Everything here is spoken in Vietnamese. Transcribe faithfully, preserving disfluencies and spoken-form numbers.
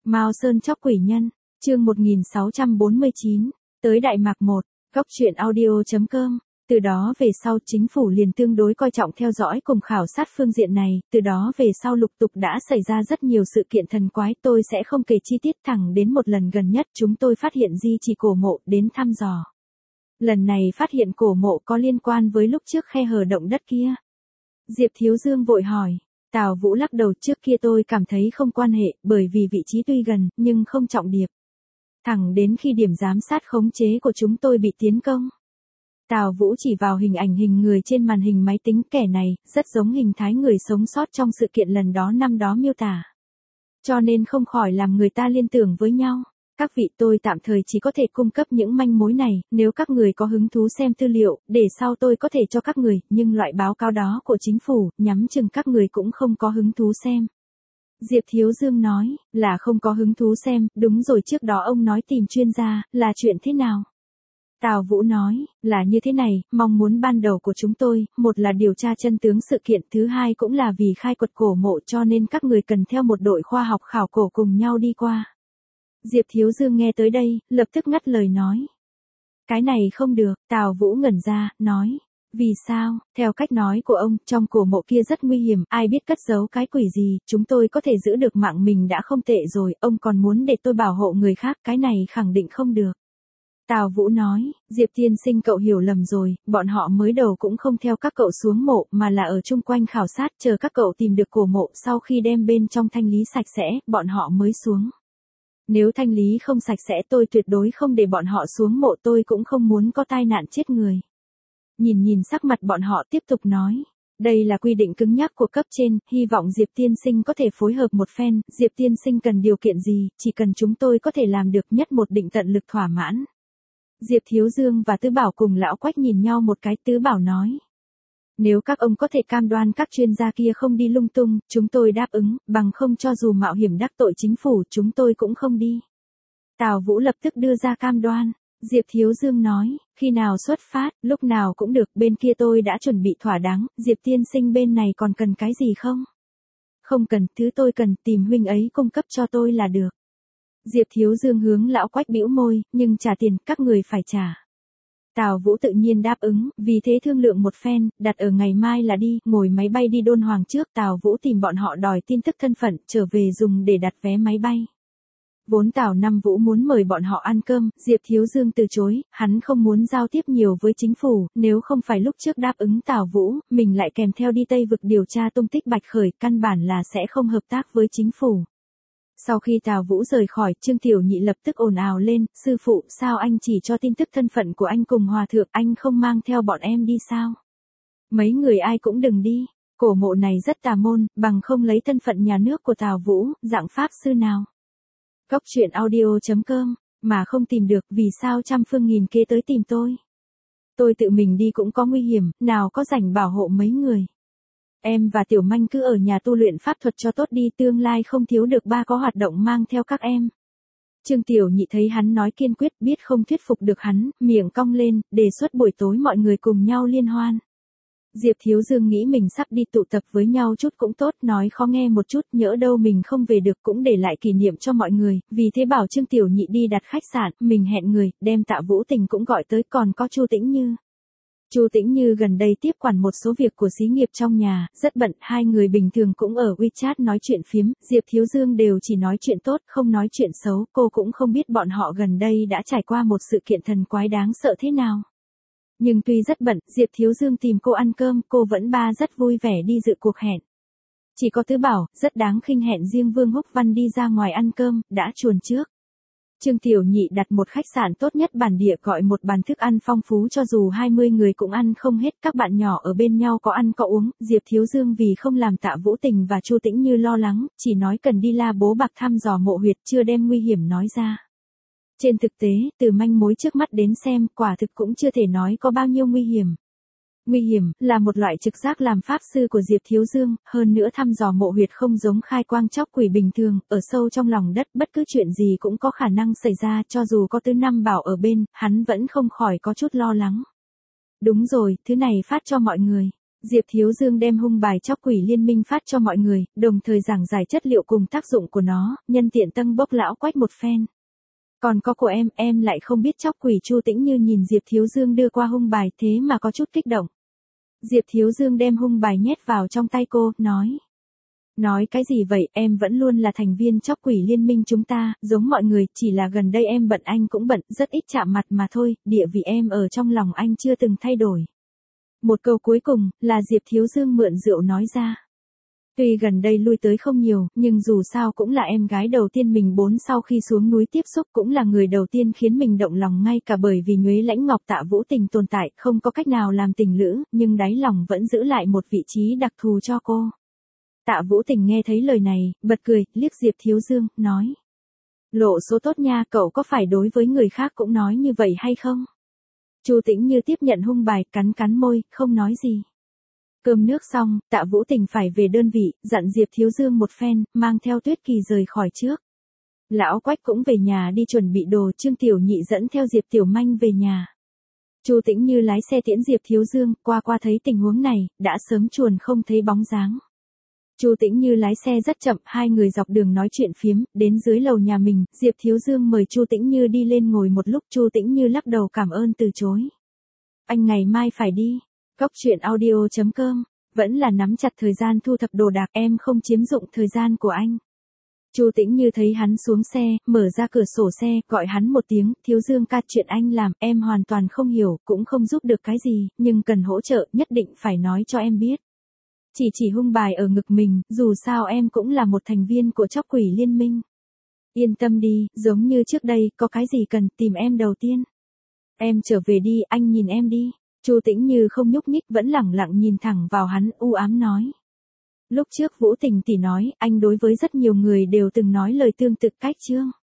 Mao Sơn chóc quỷ nhân, chương một nghìn sáu trăm bốn mươi chín, tới Đại Mạc một, góc truyện audio chấm com. Từ đó về sau chính phủ liền tương đối coi trọng theo dõi cùng khảo sát phương diện này, từ đó về sau lục tục đã xảy ra rất nhiều sự kiện thần quái, tôi sẽ không kể chi tiết, thẳng đến một lần gần nhất chúng tôi phát hiện di chỉ cổ mộ đến thăm dò. Lần này phát hiện cổ mộ có liên quan với lúc trước khe hở động đất kia. Diệp Thiếu Dương vội hỏi. Tào Vũ lắc đầu, trước kia tôi cảm thấy không quan hệ, bởi vì vị trí tuy gần, nhưng không trọng điệp. Thẳng đến khi điểm giám sát khống chế của chúng tôi bị tiến công. Tào Vũ chỉ vào hình ảnh hình người trên màn hình máy tính, kẻ này, rất giống hình thái người sống sót trong sự kiện lần đó năm đó miêu tả. Cho nên không khỏi làm người ta liên tưởng với nhau. Các vị, tôi tạm thời chỉ có thể cung cấp những manh mối này, nếu các người có hứng thú xem tư liệu, để sau tôi có thể cho các người, nhưng loại báo cáo đó của chính phủ, nhắm chừng các người cũng không có hứng thú xem. Diệp Thiếu Dương nói, là không có hứng thú xem, đúng rồi, trước đó ông nói tìm chuyên gia, là chuyện thế nào? Tào Vũ nói, là như thế này, mong muốn ban đầu của chúng tôi, một là điều tra chân tướng sự kiện, thứ hai cũng là vì khai quật cổ mộ, cho nên các người cần theo một đội khoa học khảo cổ cùng nhau đi qua. Diệp Thiếu Dương nghe tới đây, lập tức ngắt lời nói. Cái này không được, Tào Vũ ngẩn ra, nói. Vì sao, theo cách nói của ông, trong cổ mộ kia rất nguy hiểm, ai biết cất giấu cái quỷ gì, chúng tôi có thể giữ được mạng mình đã không tệ rồi, ông còn muốn để tôi bảo hộ người khác, cái này khẳng định không được. Tào Vũ nói, Diệp tiên sinh cậu hiểu lầm rồi, bọn họ mới đầu cũng không theo các cậu xuống mộ, mà là ở chung quanh khảo sát, chờ các cậu tìm được cổ mộ, sau khi đem bên trong thanh lý sạch sẽ, bọn họ mới xuống. Nếu thanh lý không sạch sẽ tôi tuyệt đối không để bọn họ xuống mộ, tôi cũng không muốn có tai nạn chết người. Nhìn nhìn sắc mặt bọn họ tiếp tục nói. Đây là quy định cứng nhắc của cấp trên, hy vọng Diệp tiên sinh có thể phối hợp một phen, Diệp tiên sinh cần điều kiện gì, chỉ cần chúng tôi có thể làm được, nhất một định tận lực thỏa mãn. Diệp Thiếu Dương và Tứ Bảo cùng Lão Quách nhìn nhau một cái, Tứ Bảo nói. Nếu các ông có thể cam đoan các chuyên gia kia không đi lung tung, chúng tôi đáp ứng, bằng không cho dù mạo hiểm đắc tội chính phủ, chúng tôi cũng không đi. Tào Vũ lập tức đưa ra cam đoan. Diệp Thiếu Dương nói, khi nào xuất phát, lúc nào cũng được, bên kia tôi đã chuẩn bị thỏa đáng, Diệp tiên sinh bên này còn cần cái gì không? Không cần, thứ tôi cần, tìm huynh ấy cung cấp cho tôi là được. Diệp Thiếu Dương hướng Lão Quách bĩu môi, nhưng trả tiền, các người phải trả. Tào Vũ tự nhiên đáp ứng, vì thế thương lượng một phen, đặt ở ngày mai là đi, ngồi máy bay đi Đôn Hoàng trước, Tào Vũ tìm bọn họ đòi tin tức thân phận, trở về dùng để đặt vé máy bay. Vốn Tào Năm Vũ muốn mời bọn họ ăn cơm, Diệp Thiếu Dương từ chối, hắn không muốn giao tiếp nhiều với chính phủ, nếu không phải lúc trước đáp ứng Tào Vũ, mình lại kèm theo đi Tây Vực điều tra tung tích Bạch Khởi, căn bản là sẽ không hợp tác với chính phủ. Sau khi Tào Vũ rời khỏi, Trương Tiểu Nhị lập tức ồn ào lên, sư phụ, sao anh chỉ cho tin tức thân phận của anh cùng hòa thượng, anh không mang theo bọn em đi sao? Mấy người ai cũng đừng đi, cổ mộ này rất tà môn, bằng không lấy thân phận nhà nước của Tào Vũ, dạng pháp sư nào? Góc truyện audio chấm com, mà không tìm được, vì sao trăm phương nghìn kế tới tìm tôi? Tôi tự mình đi cũng có nguy hiểm, nào có rảnh bảo hộ mấy người. Em và Tiểu Manh cứ ở nhà tu luyện pháp thuật cho tốt đi, tương lai không thiếu được ba có hoạt động mang theo các em. Trương Tiểu Nhị thấy hắn nói kiên quyết, biết không thuyết phục được hắn, miệng cong lên, đề xuất buổi tối mọi người cùng nhau liên hoan. Diệp Thiếu Dương nghĩ mình sắp đi tụ tập với nhau chút cũng tốt, nói khó nghe một chút, nhỡ đâu mình không về được cũng để lại kỷ niệm cho mọi người, vì thế bảo Trương Tiểu Nhị đi đặt khách sạn, mình hẹn người, đem Tạ Vũ Tình cũng gọi tới, còn có Chu Tĩnh Như. Chu Tĩnh Như gần đây tiếp quản một số việc của xí nghiệp trong nhà, rất bận, hai người bình thường cũng ở WeChat nói chuyện phiếm, Diệp Thiếu Dương đều chỉ nói chuyện tốt, không nói chuyện xấu, cô cũng không biết bọn họ gần đây đã trải qua một sự kiện thần quái đáng sợ thế nào. Nhưng tuy rất bận, Diệp Thiếu Dương tìm cô ăn cơm, cô vẫn ba rất vui vẻ đi dự cuộc hẹn. Chỉ có Tứ Bảo, rất đáng khinh hẹn riêng Vương Húc Văn đi ra ngoài ăn cơm, đã chuồn trước. Trương Tiểu Nhị đặt một khách sạn tốt nhất bản địa, gọi một bàn thức ăn phong phú cho dù hai mươi người cũng ăn không hết, các bạn nhỏ ở bên nhau có ăn có uống, Diệp Thiếu Dương vì không làm Tạ Vũ Tình và Chu Tĩnh Như lo lắng, chỉ nói cần đi La Bố Bạc thăm dò mộ huyệt, chưa đem nguy hiểm nói ra. Trên thực tế, từ manh mối trước mắt đến xem, quả thực cũng chưa thể nói có bao nhiêu nguy hiểm. Nguy hiểm, là một loại trực giác làm pháp sư của Diệp Thiếu Dương, hơn nữa thăm dò mộ huyệt không giống khai quang chóc quỷ bình thường, ở sâu trong lòng đất, bất cứ chuyện gì cũng có khả năng xảy ra, cho dù có Tứ Năm Bảo ở bên, hắn vẫn không khỏi có chút lo lắng. Đúng rồi, thứ này phát cho mọi người. Diệp Thiếu Dương đem hung bài chóc quỷ liên minh phát cho mọi người, đồng thời giảng giải chất liệu cùng tác dụng của nó, nhân tiện tân bốc lão Quách một phen. Còn có của em, em lại không biết chóc quỷ. Chu Tĩnh Như nhìn Diệp Thiếu Dương đưa qua hung bài thế mà có chút kích động. Diệp Thiếu Dương đem hung bài nhét vào trong tay cô, nói. Nói cái gì vậy, em vẫn luôn là thành viên chóc quỷ liên minh chúng ta, giống mọi người, chỉ là gần đây em bận anh cũng bận, rất ít chạm mặt mà thôi, địa vị em ở trong lòng anh chưa từng thay đổi. Một câu cuối cùng, là Diệp Thiếu Dương mượn rượu nói ra. Tuy gần đây lui tới không nhiều, nhưng dù sao cũng là em gái đầu tiên mình bốn sau khi xuống núi tiếp xúc, cũng là người đầu tiên khiến mình động lòng, ngay cả bởi vì Nhuế Lãnh Ngọc Tạ Vũ Tình tồn tại, không có cách nào làm tình lữ, nhưng đáy lòng vẫn giữ lại một vị trí đặc thù cho cô. Tạ Vũ Tình nghe thấy lời này, bật cười, liếc Diệp Thiếu Dương, nói. Lộ số tốt nha, cậu có phải đối với người khác cũng nói như vậy hay không? Chu Tĩnh Như tiếp nhận hung bài, cắn cắn môi, không nói gì. Cơm nước xong, Tạ Vũ Tình phải về đơn vị, dặn Diệp Thiếu Dương một phen, mang theo Tuyết Kỳ rời khỏi trước. Lão Quách cũng về nhà đi chuẩn bị đồ, Trương Tiểu Nhị dẫn theo Diệp Tiểu Manh về nhà. Chu Tĩnh Như lái xe tiễn Diệp Thiếu Dương, qua qua thấy tình huống này, đã sớm chuồn không thấy bóng dáng. Chu Tĩnh Như lái xe rất chậm, hai người dọc đường nói chuyện phiếm, đến dưới lầu nhà mình, Diệp Thiếu Dương mời Chu Tĩnh Như đi lên ngồi một lúc, Chu Tĩnh Như lắc đầu cảm ơn từ chối. Anh ngày mai phải đi. Cốc truyện audio chấm com, vẫn là nắm chặt thời gian thu thập đồ đạc, em không chiếm dụng thời gian của anh. Chu Tĩnh Như thấy hắn xuống xe, mở ra cửa sổ xe, gọi hắn một tiếng, Thiếu Dương ca, chuyện anh làm, em hoàn toàn không hiểu, cũng không giúp được cái gì, nhưng cần hỗ trợ, nhất định phải nói cho em biết. Chỉ chỉ hung bài ở ngực mình, dù sao em cũng là một thành viên của chóc quỷ liên minh. Yên tâm đi, giống như trước đây, có cái gì cần, tìm em đầu tiên. Em trở về đi, anh nhìn em đi. Chu Tĩnh Như không nhúc nhích, vẫn lẳng lặng nhìn thẳng vào hắn, u ám nói. Lúc trước Vũ Tình tỷ nói, anh đối với rất nhiều người đều từng nói lời tương tự cách chương.